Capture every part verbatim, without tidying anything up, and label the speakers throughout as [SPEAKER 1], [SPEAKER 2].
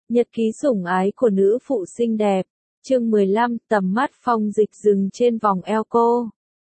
[SPEAKER 1] Nhật ký sủng ái của nữ phụ xinh đẹp. Chương mười lăm, tầm mắt Phong Dịch dừng trên vòng eo cô.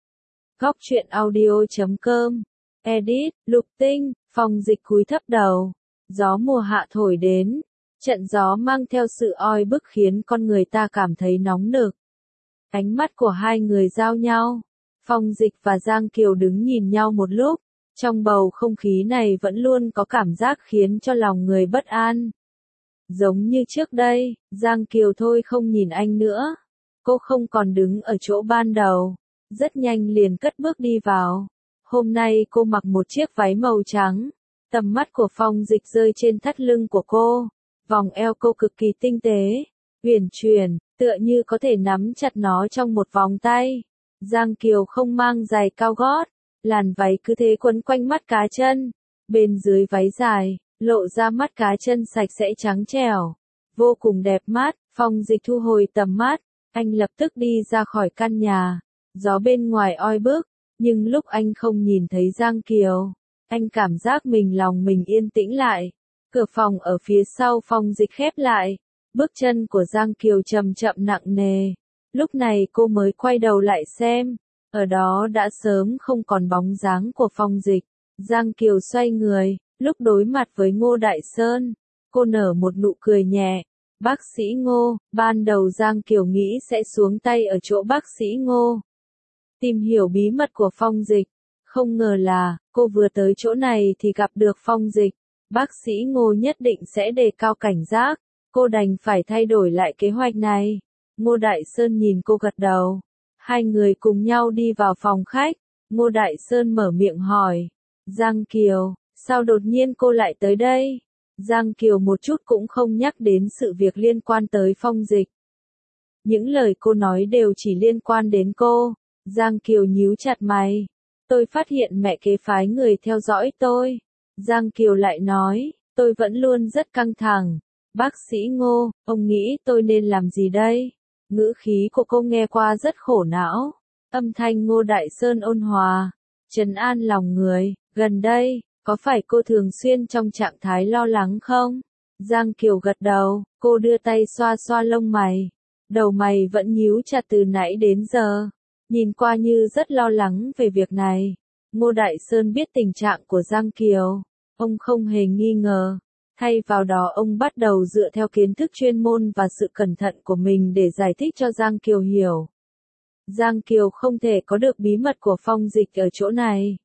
[SPEAKER 1] Góc truyện audio chấm com. Edit, Lục Tinh. Phong Dịch cúi thấp đầu. Gió mùa hạ thổi đến. Trận gió mang theo sự oi bức khiến con người ta cảm thấy nóng nực. Ánh mắt của hai người giao nhau. Phong Dịch và Giang Kiều đứng nhìn nhau một lúc. Trong bầu không khí này vẫn luôn có cảm giác khiến cho lòng người bất an. Giống như trước đây, Giang Kiều thôi không nhìn anh nữa. Cô không còn đứng ở chỗ ban đầu. Rất nhanh liền cất bước đi vào. Hôm nay cô mặc một chiếc váy màu trắng. Tầm mắt của Phong Dịch rơi trên thắt lưng của cô. Vòng eo cô cực kỳ tinh tế, uyển chuyển, tựa như có thể nắm chặt nó trong một vòng tay. Giang Kiều không mang giày cao gót. Làn váy cứ thế quấn quanh mắt cá chân. Bên dưới váy dài, lộ ra mắt cá chân sạch sẽ trắng trẻo. Vô cùng đẹp mắt. Phong Dịch thu hồi tầm mắt. Anh lập tức đi ra khỏi căn nhà. Gió bên ngoài oi bức. Nhưng lúc anh không nhìn thấy Giang Kiều, anh cảm giác mình lòng mình yên tĩnh lại. Cửa phòng ở phía sau Phong Dịch khép lại. Bước chân của Giang Kiều chậm chậm nặng nề. Lúc này cô mới quay đầu lại xem. Ở đó đã sớm không còn bóng dáng của Phong Dịch. Giang Kiều xoay người. Lúc đối mặt với Ngô Đại Sơn, cô nở một nụ cười nhẹ. Bác sĩ Ngô. Ban đầu Giang Kiều nghĩ sẽ xuống tay ở chỗ bác sĩ Ngô, tìm hiểu bí mật của Phong Dịch. Không ngờ là, cô vừa tới chỗ này thì gặp được Phong Dịch. Bác sĩ Ngô nhất định sẽ đề cao cảnh giác. Cô đành phải thay đổi lại kế hoạch này. Ngô Đại Sơn nhìn cô gật đầu. Hai người cùng nhau đi vào phòng khách. Ngô Đại Sơn mở miệng hỏi. Giang Kiều, sao đột nhiên cô lại tới đây? Giang Kiều một chút cũng không nhắc đến sự việc liên quan tới Phong Dịch. Những lời cô nói đều chỉ liên quan đến cô. Giang Kiều nhíu chặt mày. Tôi phát hiện mẹ kế phái người theo dõi tôi. Giang Kiều lại nói, tôi vẫn luôn rất căng thẳng. Bác sĩ Ngô, ông nghĩ tôi nên làm gì đây? Ngữ khí của cô nghe qua rất khổ não. Âm thanh Ngô Đại Sơn ôn hòa, trấn an lòng người. Gần đây, có phải cô thường xuyên trong trạng thái lo lắng không? Giang Kiều gật đầu, cô đưa tay xoa xoa lông mày. Đầu mày vẫn nhíu chặt từ nãy đến giờ. Nhìn qua như rất lo lắng về việc này. Ngô Đại Sơn biết tình trạng của Giang Kiều. Ông không hề nghi ngờ. Thay vào đó ông bắt đầu dựa theo kiến thức chuyên môn và sự cẩn thận của mình để giải thích cho Giang Kiều hiểu. Giang Kiều không thể có được bí mật của Phong Dịch ở chỗ này.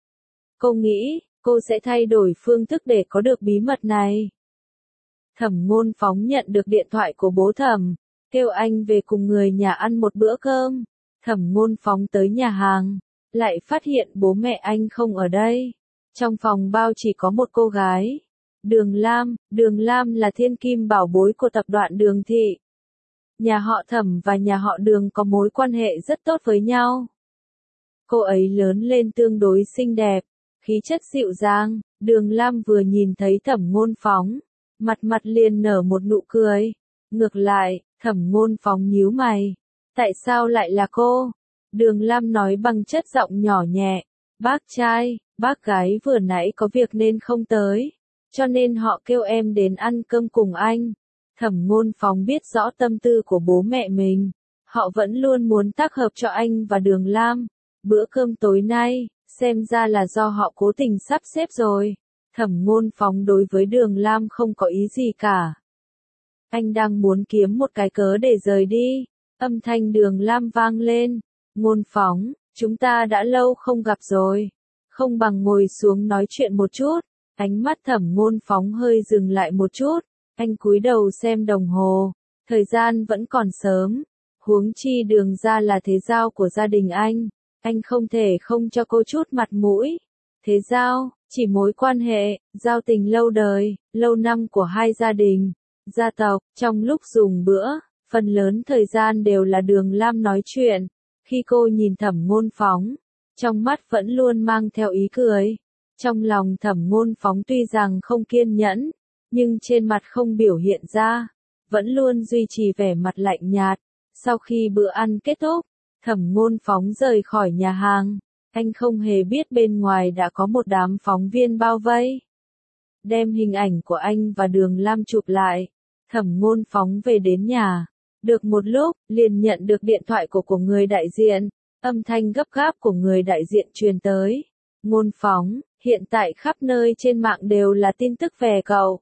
[SPEAKER 1] Cô nghĩ, cô sẽ thay đổi phương thức để có được bí mật này. Thẩm Ngôn Phóng nhận được điện thoại của bố Thẩm, kêu anh về cùng người nhà ăn một bữa cơm. Thẩm Ngôn Phóng tới nhà hàng, lại phát hiện bố mẹ anh không ở đây. Trong phòng bao chỉ có một cô gái. Đường Lam. Đường Lam là thiên kim bảo bối của tập đoàn Đường Thị. Nhà họ Thẩm và nhà họ Đường có mối quan hệ rất tốt với nhau. Cô ấy lớn lên tương đối xinh đẹp, khí chất dịu dàng. Đường Lam vừa nhìn thấy Thẩm Ngôn Phóng, mặt mặt liền nở một nụ cười. Ngược lại, Thẩm Ngôn Phóng nhíu mày. Tại sao lại là cô? Đường Lam nói bằng chất giọng nhỏ nhẹ. Bác trai, bác gái vừa nãy có việc nên không tới, cho nên họ kêu em đến ăn cơm cùng anh. Thẩm Ngôn Phóng biết rõ tâm tư của bố mẹ mình. Họ vẫn luôn muốn tác hợp cho anh và Đường Lam. Bữa cơm tối nay, xem ra là do họ cố tình sắp xếp rồi. Thẩm Ngôn Phóng đối với Đường Lam không có ý gì cả. Anh đang muốn kiếm một cái cớ để rời đi. Âm thanh Đường Lam vang lên. Ngôn Phóng, chúng ta đã lâu không gặp rồi. Không bằng ngồi xuống nói chuyện một chút. Ánh mắt Thẩm Ngôn Phóng hơi dừng lại một chút. Anh cúi đầu xem đồng hồ. Thời gian vẫn còn sớm. Huống chi Đường gia là thế giao của gia đình anh. Anh không thể không cho cô chút mặt mũi. Thế giao, chỉ mối quan hệ, giao tình lâu đời, lâu năm của hai gia đình, gia tộc. Trong lúc dùng bữa, phần lớn thời gian đều là Đường Lam nói chuyện. Khi cô nhìn Thẩm Ngôn Phóng, trong mắt vẫn luôn mang theo ý cười. Trong lòng Thẩm Ngôn Phóng tuy rằng không kiên nhẫn, nhưng trên mặt không biểu hiện ra, vẫn luôn duy trì vẻ mặt lạnh nhạt. Sau khi bữa ăn kết thúc, Thẩm Ngôn Phóng rời khỏi nhà hàng. Anh không hề biết bên ngoài đã có một đám phóng viên bao vây. Đem hình ảnh của anh và Đường Lam chụp lại. Thẩm Ngôn Phóng về đến nhà. Được một lúc, liền nhận được điện thoại của của người đại diện. Âm thanh gấp gáp của người đại diện truyền tới. Ngôn Phóng, hiện tại khắp nơi trên mạng đều là tin tức về cậu.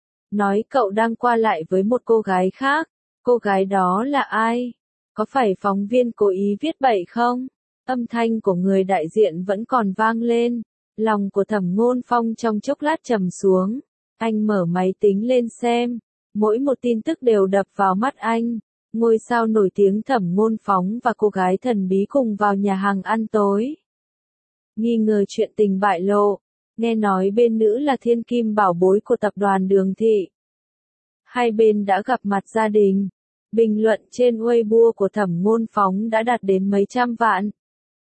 [SPEAKER 1] Nói cậu đang qua lại với một cô gái khác. Cô gái đó là ai? Có phải phóng viên cố ý viết bậy không? Âm thanh của người đại diện vẫn còn vang lên. Lòng của Thẩm Ngôn Phong trong chốc lát trầm xuống. Anh mở máy tính lên xem. Mỗi một tin tức đều đập vào mắt anh. Ngôi sao nổi tiếng Thẩm Ngôn Phóng và cô gái thần bí cùng vào nhà hàng ăn tối. Nghi ngờ chuyện tình bại lộ. Nghe nói bên nữ là thiên kim bảo bối của tập đoàn Đường Thị. Hai bên đã gặp mặt gia đình. Bình luận trên Weibo của Thẩm Ngôn Phóng đã đạt đến mấy trăm vạn.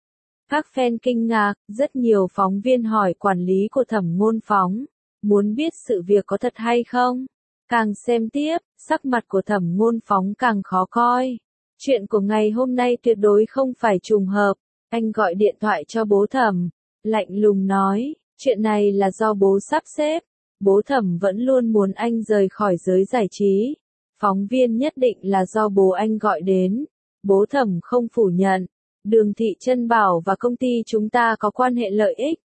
[SPEAKER 1] Các fan kinh ngạc, rất nhiều phóng viên hỏi quản lý của Thẩm Ngôn Phóng, muốn biết sự việc có thật hay không. Càng xem tiếp, sắc mặt của Thẩm Ngôn Phóng càng khó coi. Chuyện của ngày hôm nay tuyệt đối không phải trùng hợp. Anh gọi điện thoại cho bố Thẩm, lạnh lùng nói, chuyện này là do bố sắp xếp. Bố Thẩm vẫn luôn muốn anh rời khỏi giới giải trí. Phóng viên nhất định là do bố anh gọi đến. Bố Thẩm không phủ nhận. Đường Thị Trân Bảo và công ty chúng ta có quan hệ lợi ích.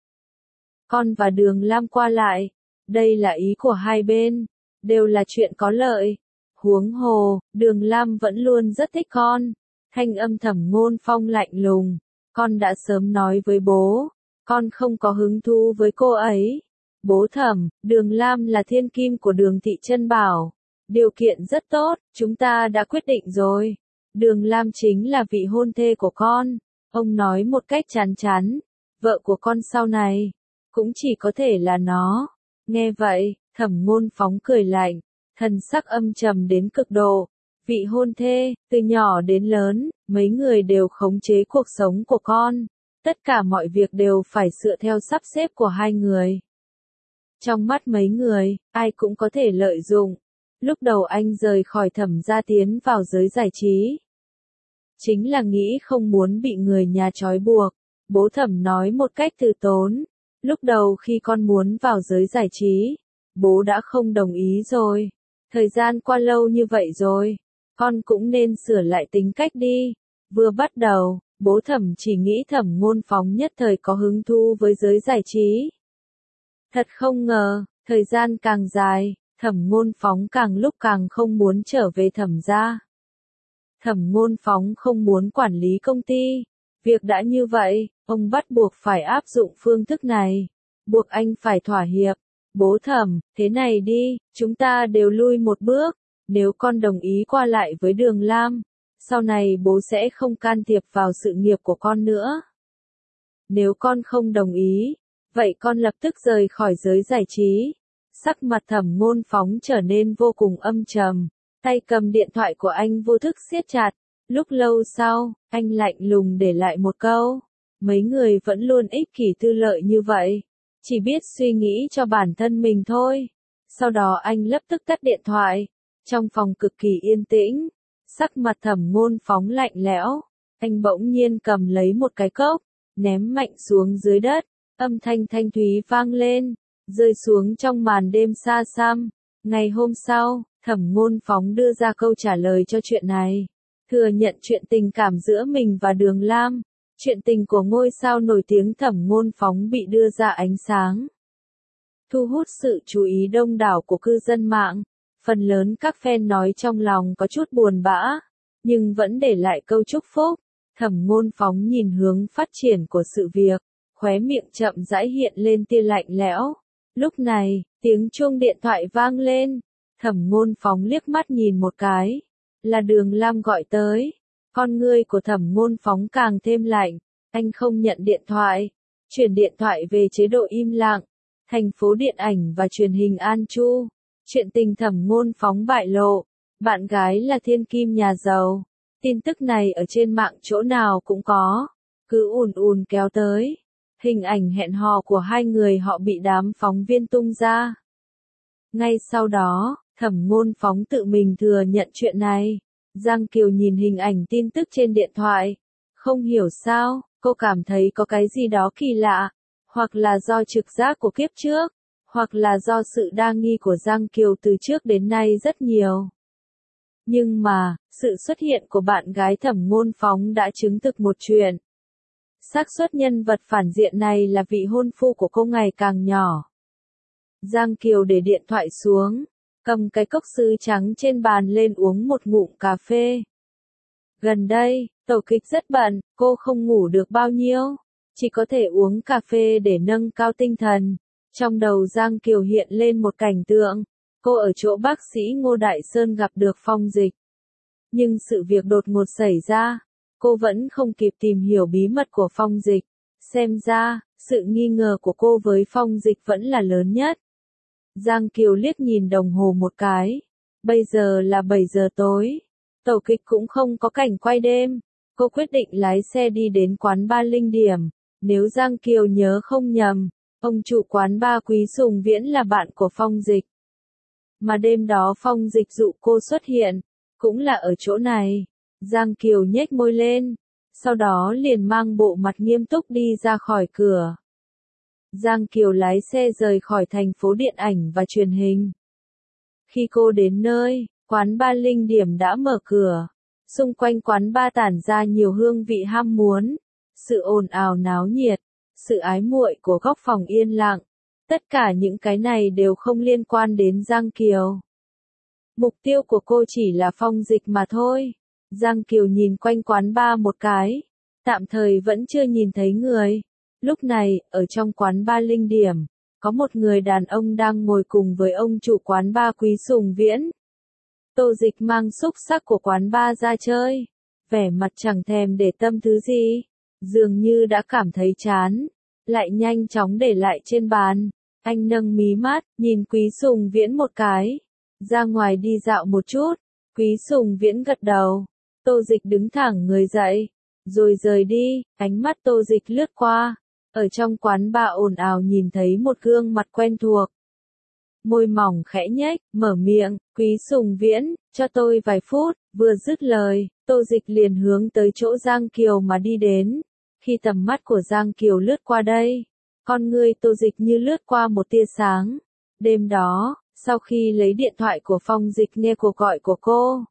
[SPEAKER 1] Con và Đường Lam qua lại. Đây là ý của hai bên. Đều là chuyện có lợi. Huống hồ, Đường Lam vẫn luôn rất thích con. Thanh âm Thẩm Ngôn Phong lạnh lùng. Con đã sớm nói với bố. Con không có hứng thú với cô ấy. Bố Thẩm, Đường Lam là thiên kim của Đường Thị Trân Bảo. Điều kiện rất tốt, chúng ta đã quyết định rồi. Đường Lam chính là vị hôn thê của con. Ông nói một cách chán chán. Vợ của con sau này, cũng chỉ có thể là nó. Nghe vậy, Thẩm Ngôn Phóng cười lạnh. Thần sắc âm trầm đến cực độ. Vị hôn thê, từ nhỏ đến lớn, mấy người đều khống chế cuộc sống của con. Tất cả mọi việc đều phải dựa theo sắp xếp của hai người. Trong mắt mấy người, ai cũng có thể lợi dụng. Lúc đầu anh rời khỏi Thẩm gia tiến vào giới giải trí. Chính là nghĩ không muốn bị người nhà trói buộc. Bố Thẩm nói một cách từ tốn. Lúc đầu khi con muốn vào giới giải trí, bố đã không đồng ý rồi. Thời gian qua lâu như vậy rồi, con cũng nên sửa lại tính cách đi. Vừa bắt đầu, bố Thẩm chỉ nghĩ Thẩm Ngôn Phóng nhất thời có hứng thú với giới giải trí. Thật không ngờ, thời gian càng dài, Thẩm Ngôn Phóng càng lúc càng không muốn trở về Thẩm gia. Thẩm Ngôn Phóng không muốn quản lý công ty. Việc đã như vậy, ông bắt buộc phải áp dụng phương thức này. Buộc anh phải thỏa hiệp. Bố Thẩm, thế này đi, chúng ta đều lui một bước. Nếu con đồng ý qua lại với Đường Lam, sau này bố sẽ không can thiệp vào sự nghiệp của con nữa. Nếu con không đồng ý, vậy con lập tức rời khỏi giới giải trí. Sắc mặt Thẩm Ngôn Phóng trở nên vô cùng âm trầm. Tay cầm điện thoại của anh vô thức siết chặt. Lúc lâu sau, anh lạnh lùng để lại một câu. Mấy người vẫn luôn ích kỷ tư lợi như vậy. Chỉ biết suy nghĩ cho bản thân mình thôi. Sau đó anh lập tức tắt điện thoại. Trong phòng cực kỳ yên tĩnh. Sắc mặt Thẩm Ngôn Phóng lạnh lẽo. Anh bỗng nhiên cầm lấy một cái cốc. Ném mạnh xuống dưới đất. Âm thanh thanh thúy vang lên. Rơi xuống trong màn đêm xa xăm. Ngày hôm sau, Thẩm Ngôn Phóng đưa ra câu trả lời cho chuyện này. Thừa nhận chuyện tình cảm giữa mình và Đường Lam. Chuyện tình của ngôi sao nổi tiếng Thẩm Ngôn Phóng bị đưa ra ánh sáng. Thu hút sự chú ý đông đảo của cư dân mạng. Phần lớn các fan nói trong lòng có chút buồn bã, nhưng vẫn để lại câu chúc phúc. Thẩm Ngôn Phóng nhìn hướng phát triển của sự việc, khóe miệng chậm rãi hiện lên tia lạnh lẽo. Lúc này, tiếng chuông điện thoại vang lên. Thẩm Ngôn Phóng liếc mắt nhìn một cái. Là Đường Lam gọi tới. Con ngươi của Thẩm Ngôn Phóng càng thêm lạnh. Anh không nhận điện thoại. Chuyển điện thoại về chế độ im lặng. Thành phố điện ảnh và truyền hình An Chu. Chuyện tình Thẩm Ngôn Phóng bại lộ. Bạn gái là thiên kim nhà giàu. Tin tức này ở trên mạng chỗ nào cũng có. Cứ ùn ùn kéo tới. Hình ảnh hẹn hò của hai người họ bị đám phóng viên tung ra. Ngay sau đó, Thẩm Ngôn Phóng tự mình thừa nhận chuyện này. Giang Kiều nhìn hình ảnh tin tức trên điện thoại. Không hiểu sao, cô cảm thấy có cái gì đó kỳ lạ. Hoặc là do trực giác của kiếp trước. hoặc là do sự đa nghi của Giang Kiều từ trước đến nay rất nhiều. Nhưng mà, sự xuất hiện của bạn gái Thẩm Ngôn Phóng đã chứng thực một chuyện. Xác suất nhân vật phản diện này là vị hôn phu của cô ngày càng nhỏ. Giang Kiều để điện thoại xuống, cầm cái cốc sứ trắng trên bàn lên uống một ngụm cà phê. Gần đây, tổ kịch rất bận, cô không ngủ được bao nhiêu, chỉ có thể uống cà phê để nâng cao tinh thần. Trong đầu Giang Kiều hiện lên một cảnh tượng, cô ở chỗ bác sĩ Ngô Đại Sơn gặp được Phong Dịch. Nhưng sự việc đột ngột xảy ra, cô vẫn không kịp tìm hiểu bí mật của Phong Dịch. Xem ra, sự nghi ngờ của cô với Phong Dịch vẫn là lớn nhất. Giang Kiều liếc nhìn đồng hồ một cái. Bây giờ là bảy giờ tối. Tổ kịch cũng không có cảnh quay đêm. Cô quyết định lái xe đi đến quán bar Linh Điểm. Nếu Giang Kiều nhớ không nhầm, ông chủ quán bar Quý Sùng Viễn là bạn của Phong Dịch. Mà đêm đó Phong Dịch dụ cô xuất hiện, cũng là ở chỗ này. Giang Kiều nhếch môi lên, sau đó liền mang bộ mặt nghiêm túc đi ra khỏi cửa. Giang Kiều lái xe rời khỏi thành phố điện ảnh và truyền hình. Khi cô đến nơi, quán bar Linh Điểm đã mở cửa. Xung quanh quán bar tản ra nhiều hương vị ham muốn, sự ồn ào náo nhiệt, sự ái muội của góc phòng yên lặng. Tất cả những cái này đều không liên quan đến Giang Kiều. Mục tiêu của cô chỉ là Phong Dịch mà thôi. Giang Kiều nhìn quanh quán bar một cái, tạm thời vẫn chưa nhìn thấy người. Lúc này, ở trong quán bar Linh Điểm, có một người đàn ông đang ngồi cùng với ông chủ quán bar Quý Sùng Viễn. Tô Dịch mang xúc xắc của quán bar ra chơi, vẻ mặt chẳng thèm để tâm thứ gì, dường như đã cảm thấy chán, lại nhanh chóng để lại trên bàn. Anh nâng mí mắt, nhìn Quý Sùng Viễn một cái, ra ngoài đi dạo một chút. Quý Sùng Viễn gật đầu. Tô Dịch đứng thẳng người dậy, rồi rời đi. Ánh mắt Tô Dịch lướt qua, ở trong quán bar ồn ào nhìn thấy một gương mặt quen thuộc. Môi mỏng khẽ nhếch, mở miệng, Quý Sùng Viễn, cho tôi vài phút. Vừa dứt lời, Tô Dịch liền hướng tới chỗ Giang Kiều mà đi đến. Khi tầm mắt của Giang Kiều lướt qua đây, con người Tô Dịch như lướt qua một tia sáng. Đêm đó, sau khi lấy điện thoại của Phong Dịch nghe cuộc gọi của cô,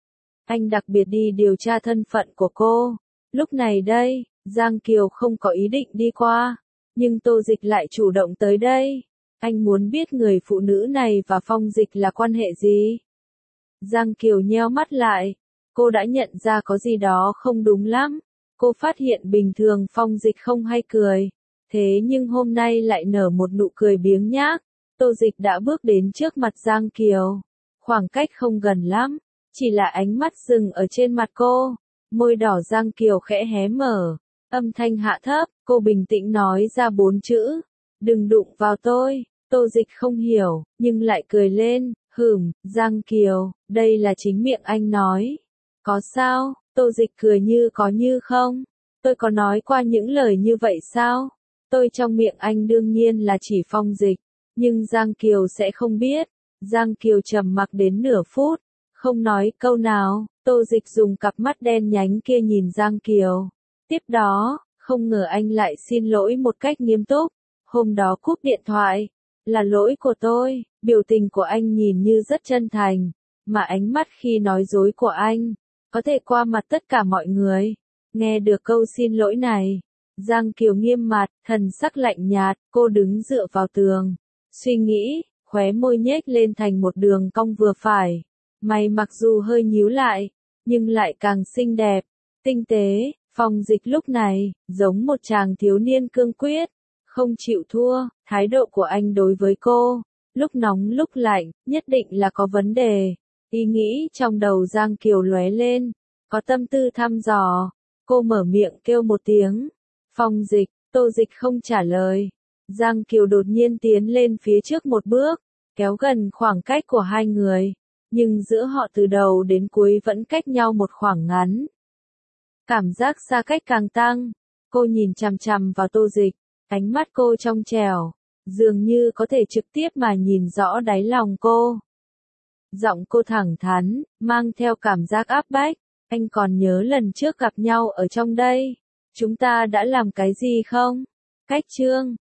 [SPEAKER 1] anh đặc biệt đi điều tra thân phận của cô. Lúc này đây, Giang Kiều không có ý định đi qua, nhưng Tô Dịch lại chủ động tới đây. Anh muốn biết người phụ nữ này và Phong Dịch là quan hệ gì. Giang Kiều nheo mắt lại, cô đã nhận ra có gì đó không đúng lắm. Cô phát hiện bình thường Phong Dịch không hay cười, thế nhưng hôm nay lại nở một nụ cười biếng nhác. Tô Dịch đã bước đến trước mặt Giang Kiều, khoảng cách không gần lắm, chỉ là ánh mắt dừng ở trên mặt cô. Môi đỏ Giang Kiều khẽ hé mở, âm thanh hạ thấp, cô bình tĩnh nói ra bốn chữ, đừng đụng vào tôi. Tô Dịch không hiểu, nhưng lại cười lên, hửm, Giang Kiều, đây là chính miệng anh nói. Có sao? Tô Dịch cười như có như không. Tôi có nói qua những lời như vậy sao? Tôi trong miệng anh đương nhiên là chỉ Phong Dịch, nhưng Giang Kiều sẽ không biết. Giang Kiều trầm mặc đến nửa phút, không nói câu nào. Tô Dịch dùng cặp mắt đen nhánh kia nhìn Giang Kiều. Tiếp đó, không ngờ anh lại xin lỗi một cách nghiêm túc. Hôm đó cúp điện thoại, là lỗi của tôi. Biểu tình của anh nhìn như rất chân thành, mà ánh mắt khi nói dối của anh, có thể qua mặt tất cả mọi người. Nghe được câu xin lỗi này, Giang Kiều nghiêm mặt, thần sắc lạnh nhạt, cô đứng dựa vào tường, suy nghĩ, khóe môi nhếch lên thành một đường cong vừa phải. Mày mặc dù hơi nhíu lại, nhưng lại càng xinh đẹp, tinh tế. Phong Dịch lúc này, giống một chàng thiếu niên cương quyết, không chịu thua. Thái độ của anh đối với cô, lúc nóng lúc lạnh, nhất định là có vấn đề. Ý nghĩ trong đầu Giang Kiều lóe lên, có tâm tư thăm dò. Cô mở miệng kêu một tiếng, Phong Dịch. Tô Dịch không trả lời. Giang Kiều đột nhiên tiến lên phía trước một bước, kéo gần khoảng cách của hai người, nhưng giữa họ từ đầu đến cuối vẫn cách nhau một khoảng ngắn. Cảm giác xa cách càng tăng, cô nhìn chằm chằm vào Tô Dịch, ánh mắt cô trong trẻo, dường như có thể trực tiếp mà nhìn rõ đáy lòng cô. Giọng cô thẳng thắn, mang theo cảm giác áp bách, anh còn nhớ lần trước gặp nhau ở trong đây, chúng ta đã làm cái gì không? Cách chương